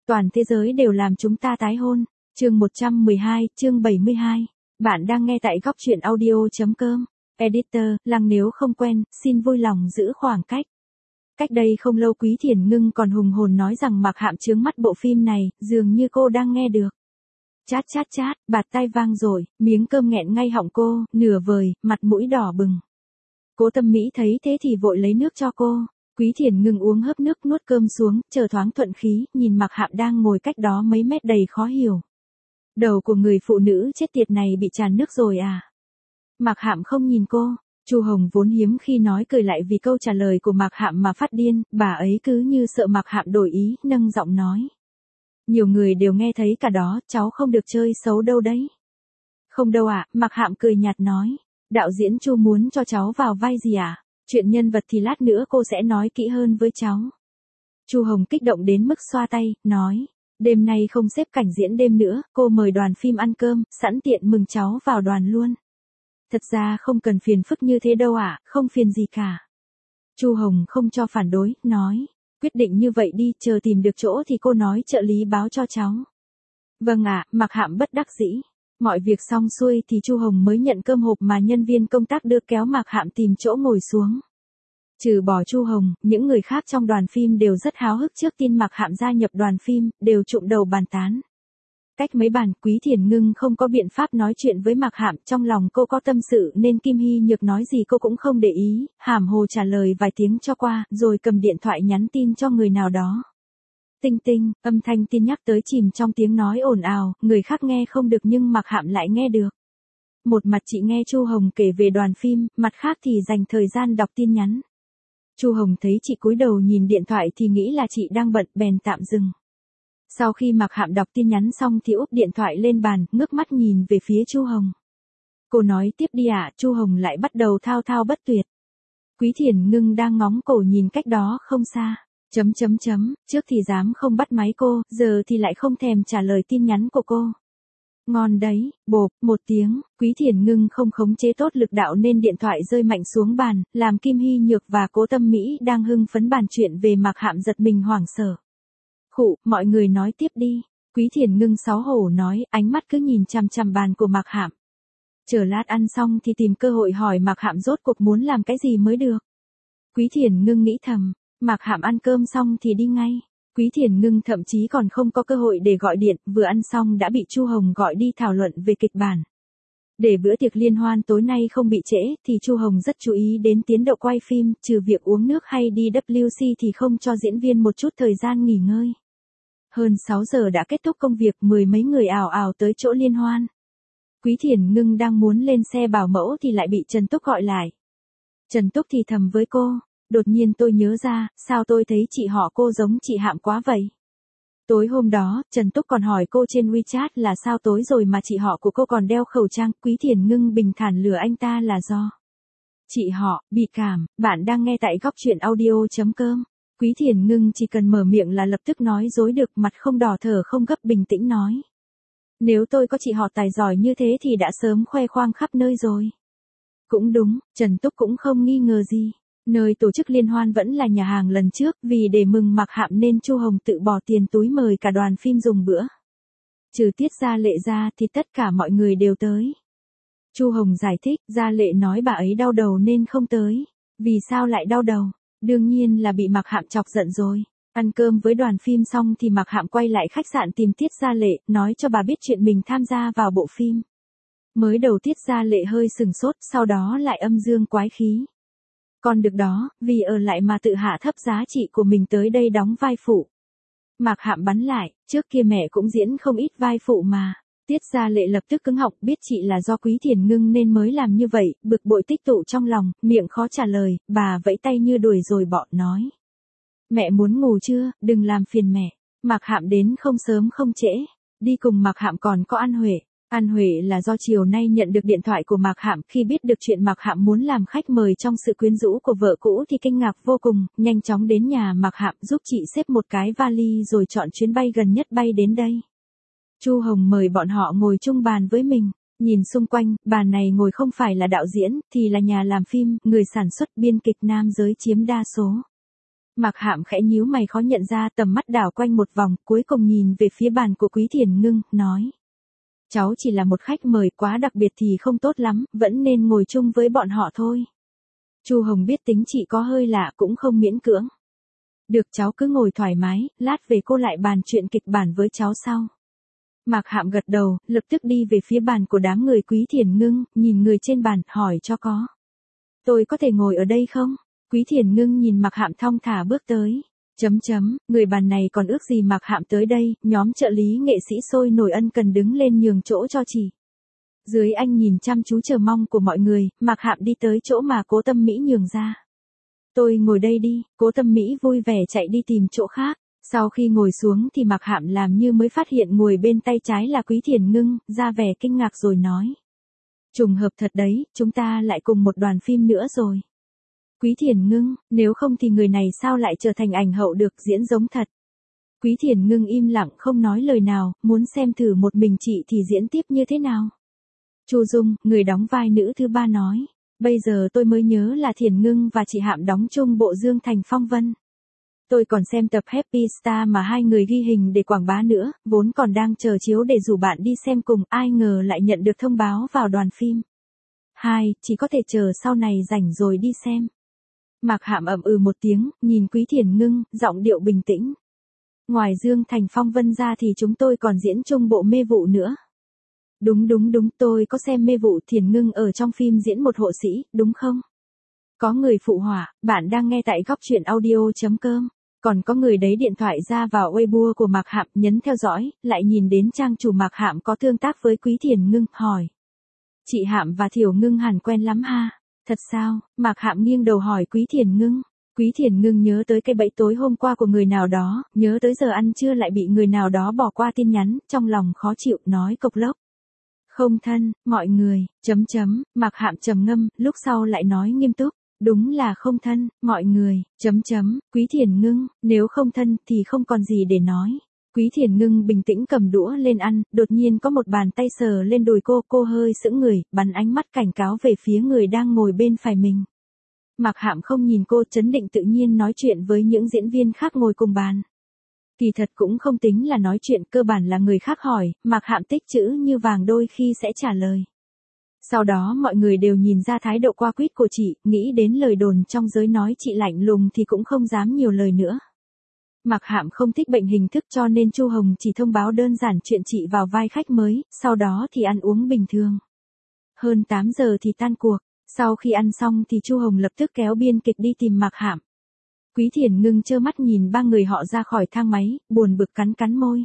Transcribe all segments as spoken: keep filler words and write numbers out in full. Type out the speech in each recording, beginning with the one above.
Toàn thế giới đều làm chúng ta tái hôn. Chương một trăm mười hai, chương bảy mươi hai. Bạn đang nghe tại góc truyện audio.com. Editor, Lăng nếu không quen, xin vui lòng giữ khoảng cách. Cách đây không lâu Quý Thiền Ngưng còn hùng hồn nói rằng Mạc Hạm chướng mắt bộ phim này, dường như cô đang nghe được. Chát chát chát, bạt tai vang rồi, miếng cơm nghẹn ngay họng cô, nửa vời, mặt mũi đỏ bừng. Cố Tâm Mỹ thấy thế thì vội lấy nước cho cô. Quý Thiền Ngưng uống hớp nước nuốt cơm xuống, chờ thoáng thuận khí, nhìn Mạc Hạm đang ngồi cách đó mấy mét đầy khó hiểu. Đầu của người phụ nữ chết tiệt này bị tràn nước rồi à? Mạc Hạm không nhìn cô. Chu Hồng vốn hiếm khi nói cười lại vì câu trả lời của Mạc Hạm mà phát điên, bà ấy cứ như sợ Mạc Hạm đổi ý, nâng giọng nói. Nhiều người đều nghe thấy cả đó, cháu không được chơi xấu đâu đấy. Không đâu ạ, à, Mạc Hạm cười nhạt nói. Đạo diễn Chu muốn cho cháu vào vai gì à? Chuyện nhân vật thì lát nữa cô sẽ nói kỹ hơn với cháu. Chu Hồng kích động đến mức xoa tay, nói. Đêm nay không xếp cảnh diễn đêm nữa, cô mời đoàn phim ăn cơm, sẵn tiện mừng cháu vào đoàn luôn. Thật ra không cần phiền phức như thế đâu ạ, à, không phiền gì cả. Chu Hồng không cho phản đối, nói. Quyết định như vậy đi, chờ tìm được chỗ thì cô nói trợ lý báo cho cháu. Vâng ạ, à, Mạc Hạm bất đắc dĩ. Mọi việc xong xuôi thì Chu Hồng mới nhận cơm hộp mà nhân viên công tác đưa kéo Mạc Hạm tìm chỗ ngồi xuống. Trừ bỏ Chu Hồng, những người khác trong đoàn phim đều rất háo hức trước tin Mạc Hạm gia nhập đoàn phim, đều trụm đầu bàn tán. Cách mấy bàn, Quý Thiền Ngưng không có biện pháp nói chuyện với Mạc Hạm, trong lòng cô có tâm sự nên Kim Hy Nhược nói gì cô cũng không để ý, hàm hồ trả lời vài tiếng cho qua, rồi cầm điện thoại nhắn tin cho người nào đó. Tinh tinh, âm thanh tin nhắc tới chìm trong tiếng nói ồn ào, người khác nghe không được nhưng Mạc Hạm lại nghe được. Một mặt chị nghe Chu Hồng kể về đoàn phim, mặt khác thì dành thời gian đọc tin nhắn. Chu Hồng thấy chị cúi đầu nhìn điện thoại thì nghĩ là chị đang bận bèn tạm dừng. Sau khi Mạc Hạm đọc tin nhắn xong thì úp điện thoại lên bàn, ngước mắt nhìn về phía Chu Hồng. Cô nói tiếp đi ạ, à, Chu Hồng lại bắt đầu thao thao bất tuyệt. Quý Thiền Ngưng đang ngóng cổ nhìn cách đó không xa. Chấm chấm chấm, trước thì dám không bắt máy cô, giờ thì lại không thèm trả lời tin nhắn của cô. Ngon đấy, bộp, một tiếng, Quý Thiền Ngưng không khống chế tốt lực đạo nên điện thoại rơi mạnh xuống bàn, làm Kim Hy Nhược và Cố Tâm Mỹ đang hưng phấn bàn chuyện về Mạc Hạm giật mình hoảng sợ. Khụ, mọi người nói tiếp đi. Quý Thiền Ngưng xấu hổ nói, ánh mắt cứ nhìn chằm chằm bàn của Mạc Hạm. Chờ lát ăn xong thì tìm cơ hội hỏi Mạc Hạm rốt cuộc muốn làm cái gì mới được. Quý Thiền Ngưng nghĩ thầm. Mạc Hạm ăn cơm xong thì đi ngay. Quý Thiền Ngưng thậm chí còn không có cơ hội để gọi điện, vừa ăn xong đã bị Chu Hồng gọi đi thảo luận về kịch bản. Để bữa tiệc liên hoan tối nay không bị trễ, thì Chu Hồng rất chú ý đến tiến độ quay phim, trừ việc uống nước hay đi W C thì không cho diễn viên một chút thời gian nghỉ ngơi. Hơn sáu giờ đã kết thúc công việc, mười mấy người ào ào tới chỗ liên hoan. Quý Thiền Ngưng đang muốn lên xe bảo mẫu thì lại bị Trần Túc gọi lại. Trần Túc thì thầm với cô. Đột nhiên tôi nhớ ra, sao tôi thấy chị họ cô giống chị Hạm quá vậy? Tối hôm đó, Trần Túc còn hỏi cô trên WeChat là sao tối rồi mà chị họ của cô còn đeo khẩu trang. Quý Thiền Ngưng bình thản lừa anh ta là do chị họ bị cảm. Bạn đang nghe tại góc truyện audio.com. Quý Thiền Ngưng chỉ cần mở miệng là lập tức nói dối được, mặt không đỏ thở không gấp bình tĩnh nói. Nếu tôi có chị họ tài giỏi như thế thì đã sớm khoe khoang khắp nơi rồi. Cũng đúng, Trần Túc cũng không nghi ngờ gì. Nơi tổ chức liên hoan vẫn là nhà hàng lần trước, vì để mừng Mạc Hạm nên Chu Hồng tự bỏ tiền túi mời cả đoàn phim dùng bữa. Trừ Tiết Gia Lệ ra thì tất cả mọi người đều tới. Chu Hồng giải thích, Gia Lệ nói bà ấy đau đầu nên không tới. Vì sao lại đau đầu? Đương nhiên là bị Mạc Hạm chọc giận rồi. Ăn cơm với đoàn phim xong thì Mạc Hạm quay lại khách sạn tìm Tiết Gia Lệ, nói cho bà biết chuyện mình tham gia vào bộ phim. Mới đầu Tiết Gia Lệ hơi sừng sốt, sau đó lại âm dương quái khí. Còn được đó, vì ở lại mà tự hạ thấp giá trị của mình tới đây đóng vai phụ. Mạc Hạm bắn lại, trước kia mẹ cũng diễn không ít vai phụ mà. Tiết Gia Lệ lập tức cứng họng, biết chị là do Quý Thiền Ngưng nên mới làm như vậy, bực bội tích tụ trong lòng, miệng khó trả lời, bà vẫy tay như đuổi rồi bỏ nói. Mẹ muốn ngủ chưa, đừng làm phiền mẹ. Mạc Hạm đến không sớm không trễ. Đi cùng Mạc Hạm còn có An Huệ. An Huệ là do chiều nay nhận được điện thoại của Mạc Hạm, khi biết được chuyện Mạc Hạm muốn làm khách mời trong sự quyến rũ của vợ cũ thì kinh ngạc vô cùng, nhanh chóng đến nhà Mạc Hạm giúp chị xếp một cái vali rồi chọn chuyến bay gần nhất bay đến đây. Chu Hồng mời bọn họ ngồi chung bàn với mình, nhìn xung quanh, bàn này ngồi không phải là đạo diễn, thì là nhà làm phim, người sản xuất biên kịch nam giới chiếm đa số. Mạc Hạm khẽ nhíu mày khó nhận ra, tầm mắt đảo quanh một vòng, cuối cùng nhìn về phía bàn của Quý Thiền Ngưng, nói. Cháu chỉ là một khách mời, quá đặc biệt thì không tốt lắm, vẫn nên ngồi chung với bọn họ thôi. Chu Hồng biết tính chị có hơi lạ cũng không miễn cưỡng. Được, cháu cứ ngồi thoải mái, lát về cô lại bàn chuyện kịch bản với cháu sau. Mạc Hạm gật đầu, lập tức đi về phía bàn của đám người Quý Thiền Ngưng, nhìn người trên bàn, hỏi cho có. Tôi có thể ngồi ở đây không? Quý Thiền Ngưng nhìn Mạc Hạm thong thả bước tới. Chấm chấm, người bàn này còn ước gì Mạc Hạm tới đây, nhóm trợ lý nghệ sĩ sôi nổi ân cần đứng lên nhường chỗ cho chị. Dưới anh nhìn chăm chú chờ mong của mọi người, Mạc Hạm đi tới chỗ mà Cố Tâm Mỹ nhường ra. Tôi ngồi đây đi, Cố Tâm Mỹ vui vẻ chạy đi tìm chỗ khác. Sau khi ngồi xuống thì Mạc Hạm làm như mới phát hiện ngồi bên tay trái là Quý Thiền Ngưng, ra vẻ kinh ngạc rồi nói. Trùng hợp thật đấy, chúng ta lại cùng một đoàn phim nữa rồi. Quý Thiền Ngưng, nếu không thì người này sao lại trở thành ảnh hậu được, diễn giống thật. Quý Thiền Ngưng im lặng không nói lời nào, muốn xem thử một mình chị thì diễn tiếp như thế nào. Chu Dung, người đóng vai nữ thứ ba nói. Bây giờ tôi mới nhớ là Thiền Ngưng và chị Hạm đóng chung bộ Dương Thành Phong Vân. Tôi còn xem tập Happy Star mà hai người ghi hình để quảng bá nữa, vốn còn đang chờ chiếu để rủ bạn đi xem cùng, ai ngờ lại nhận được thông báo vào đoàn phim. Hai, chỉ có thể chờ sau này rảnh rồi đi xem. Mạc Hạm ậm ừ một tiếng, nhìn Quý Thiền Ngưng, giọng điệu bình tĩnh. Ngoài Dương Thành Phong Vân ra thì chúng tôi còn diễn chung bộ Mê Vụ nữa. Đúng đúng đúng, tôi có xem Mê Vụ, Thiền Ngưng ở trong phim diễn một hộ sĩ, đúng không? Có người phụ họa, bạn đang nghe tại góc truyện audio chấm com. Còn có người đấy điện thoại ra vào Weibo của Mạc Hạm, nhấn theo dõi, lại nhìn đến trang chủ Mạc Hạm có tương tác với Quý Thiền Ngưng, hỏi. Chị Hạm và Thiều Ngưng hẳn quen lắm ha? Thật sao? Mạc Hạm nghiêng đầu hỏi Quý Thiền Ngưng. Quý Thiền Ngưng nhớ tới cái bẫy tối hôm qua của người nào đó, nhớ tới giờ ăn trưa lại bị người nào đó bỏ qua tin nhắn, trong lòng khó chịu, nói cộc lốc. Không thân, mọi người, chấm chấm, Mạc Hạm trầm ngâm, lúc sau lại nói nghiêm túc. Đúng là không thân, mọi người, chấm chấm, Quý Thiền Ngưng, nếu không thân thì không còn gì để nói. Quý Thiền Ngưng bình tĩnh cầm đũa lên ăn, đột nhiên có một bàn tay sờ lên đùi cô, cô hơi sững người, bắn ánh mắt cảnh cáo về phía người đang ngồi bên phải mình. Mạc Hạm không nhìn cô, trấn định tự nhiên nói chuyện với những diễn viên khác ngồi cùng bàn. Kỳ thật cũng không tính là nói chuyện, cơ bản là người khác hỏi, Mạc Hạm tích chữ như vàng đôi khi sẽ trả lời. Sau đó mọi người đều nhìn ra thái độ qua quýt của chị, nghĩ đến lời đồn trong giới nói chị lạnh lùng thì cũng không dám nhiều lời nữa. Mạc Hạm không thích bệnh hình thức cho nên Chu Hồng chỉ thông báo đơn giản chuyện chị vào vai khách mới, sau đó thì ăn uống bình thường. Hơn tám giờ thì tan cuộc, sau khi ăn xong thì Chu Hồng lập tức kéo biên kịch đi tìm Mạc Hạm. Quý Thiền Ngưng trơ mắt nhìn ba người họ ra khỏi thang máy, buồn bực cắn cắn môi.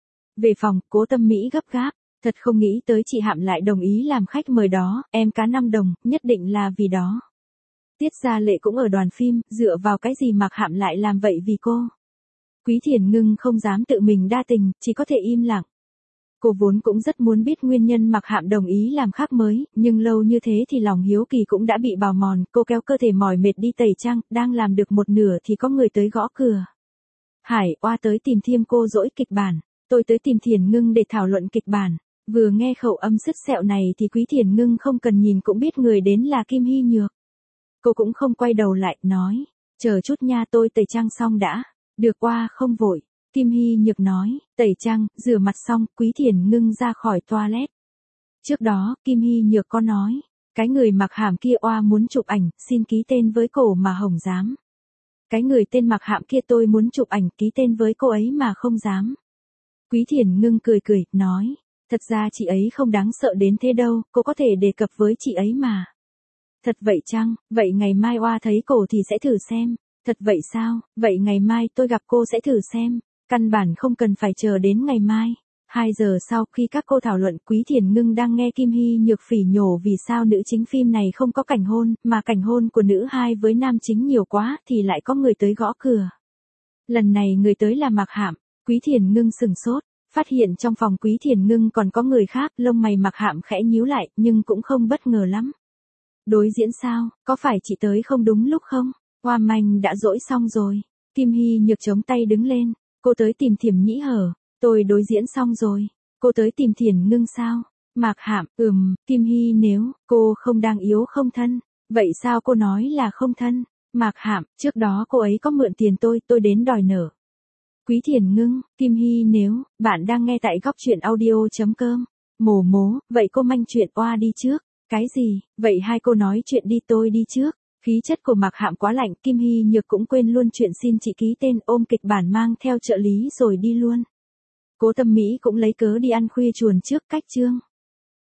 Về phòng, Cố Tâm Mỹ gấp gáp. Thật không nghĩ tới chị Hạm lại đồng ý làm khách mời đó, em cá năm đồng, nhất định là vì đó. Tiết Gia Lệ cũng ở đoàn phim, dựa vào cái gì Mạc Hạm lại làm vậy vì cô. Quý Thiền Ngưng không dám tự mình đa tình, chỉ có thể im lặng. Cô vốn cũng rất muốn biết nguyên nhân Mạc Hạm đồng ý làm khách mới, nhưng lâu như thế thì lòng hiếu kỳ cũng đã bị bào mòn, cô kéo cơ thể mỏi mệt đi tẩy trang, đang làm được một nửa thì có người tới gõ cửa. Hải Oa tới tìm Thiêm cô dỗi kịch bản, tôi tới tìm Thiền Ngưng để thảo luận kịch bản. Vừa nghe khẩu âm sứt sẹo này thì Quý Thiền Ngưng không cần nhìn cũng biết người đến là Kim Hy Nhược. Cô cũng không quay đầu lại, nói, chờ chút nha, tôi tẩy trang xong đã. Được, qua không vội. Kim Hy Nhược nói, tẩy trang, rửa mặt xong, Quý Thiền Ngưng ra khỏi toilet. Trước đó, Kim Hy Nhược có nói, cái người mặc hàm kia oa muốn chụp ảnh, xin ký tên với cổ mà hổng dám. Cái người tên mặc hạm kia tôi muốn chụp ảnh, ký tên với cô ấy mà không dám. Quý Thiền Ngưng cười cười, nói. Thật ra chị ấy không đáng sợ đến thế đâu, cô có thể đề cập với chị ấy mà. Thật vậy chăng, vậy ngày mai Oa thấy cổ thì sẽ thử xem. Thật vậy sao, vậy ngày mai tôi gặp cô sẽ thử xem. Căn bản không cần phải chờ đến ngày mai. Hai giờ sau khi các cô thảo luận, Quý Thiền Ngưng đang nghe Kim Hy Nhược phỉ nhổ vì sao nữ chính phim này không có cảnh hôn, mà cảnh hôn của nữ hai với nam chính nhiều quá thì lại có người tới gõ cửa. Lần này người tới là Mạc Hạm, Quý Thiền Ngưng sừng sốt. Phát hiện trong phòng Quý Thiền Ngưng còn có người khác, lông mày Mạc Hạm khẽ nhíu lại, nhưng cũng không bất ngờ lắm. Đối diễn sao, có phải chị tới không đúng lúc không? Hoa Manh đã dỗi xong rồi. Kim Hy Nhược chống tay đứng lên, cô tới tìm Thiểm Nhĩ Hở, tôi đối diễn xong rồi. Cô tới tìm Thiền Ngưng sao? Mạc Hạm, ừm, Kim Hy nếu cô không đang yếu không thân, vậy sao cô nói là không thân? Mạc Hạm, trước đó cô ấy có mượn tiền tôi, tôi đến đòi nợ. Quý Thiền Ngưng, Kim Hy nếu, bạn đang nghe tại góc chuyện audio.com. Mồ mố, vậy cô manh chuyện oa đi trước. Cái gì, vậy hai cô nói chuyện đi tôi đi trước. Khí chất của Mạc Hạm quá lạnh, Kim Hy Nhược cũng quên luôn chuyện xin chị ký tên, ôm kịch bản mang theo trợ lý rồi đi luôn. Cố Tâm Mỹ cũng lấy cớ đi ăn khuya chuồn trước cách chương.